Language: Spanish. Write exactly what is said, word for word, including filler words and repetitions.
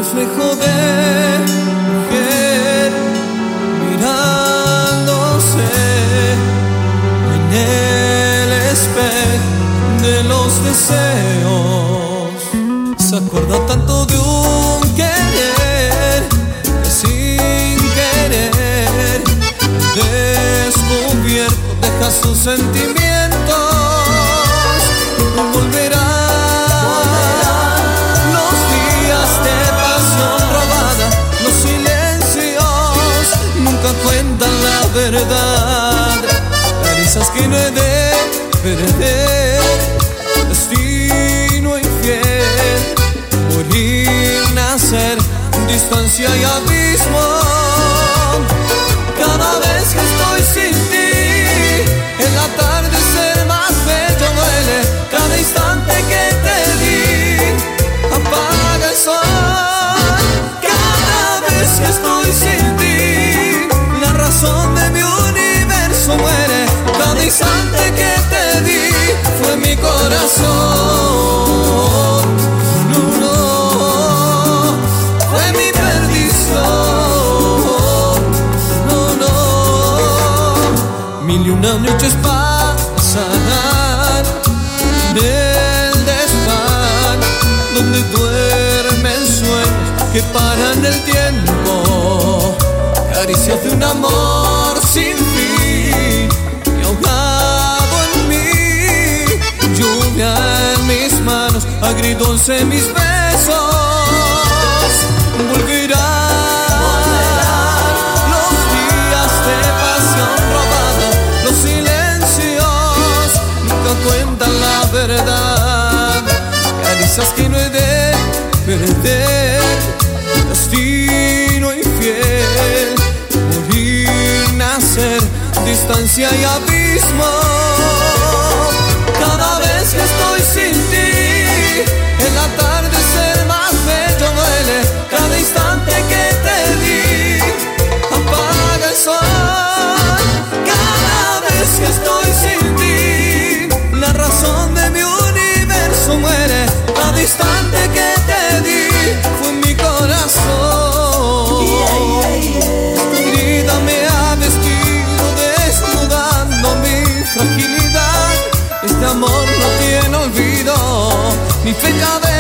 reflejo de mujer mirándose en el espejo de los deseos. Se acuerda tanto de un querer que sin querer descubierto deja sus sentimientos. Volverá los días de pasión robada, los silencios nunca cuentan la verdad. Caricias que no he de perder, destino infiel, morir, nacer, distancia y abismo. Cada vez que estoy sin ti, el atardecer más bello duele. Cada instante que te di, apaga el sol. Cada vez que estoy sin ti, la razón de mi universo muere. Cada instante que te di, fue mi corazón. No, no, fue mi perdición. No, no, mil y una noches pasarán del desván, donde duermen sueños que paran el tiempo. Caricias de un amor sin fin, y ahogado en mí, lluvia en mis manos, agridulce en mis besos. Volverán los días de pasión robada, los silencios nunca cuentan la verdad. Caricias que no he de perder, destino infiel, morir, nacer, distancia y abismo. Cada vez que estoy sin ti, el atardecer más bello duele. Cada instante que te di, apaga el sol. Cada vez que estoy sin ti, la razón de mi universo muere. Cada instante que te di, fue mi corazón. Tu vida me ha vestido desnudando mi fragilidad. Este amor no tiene olvido, ni fecha de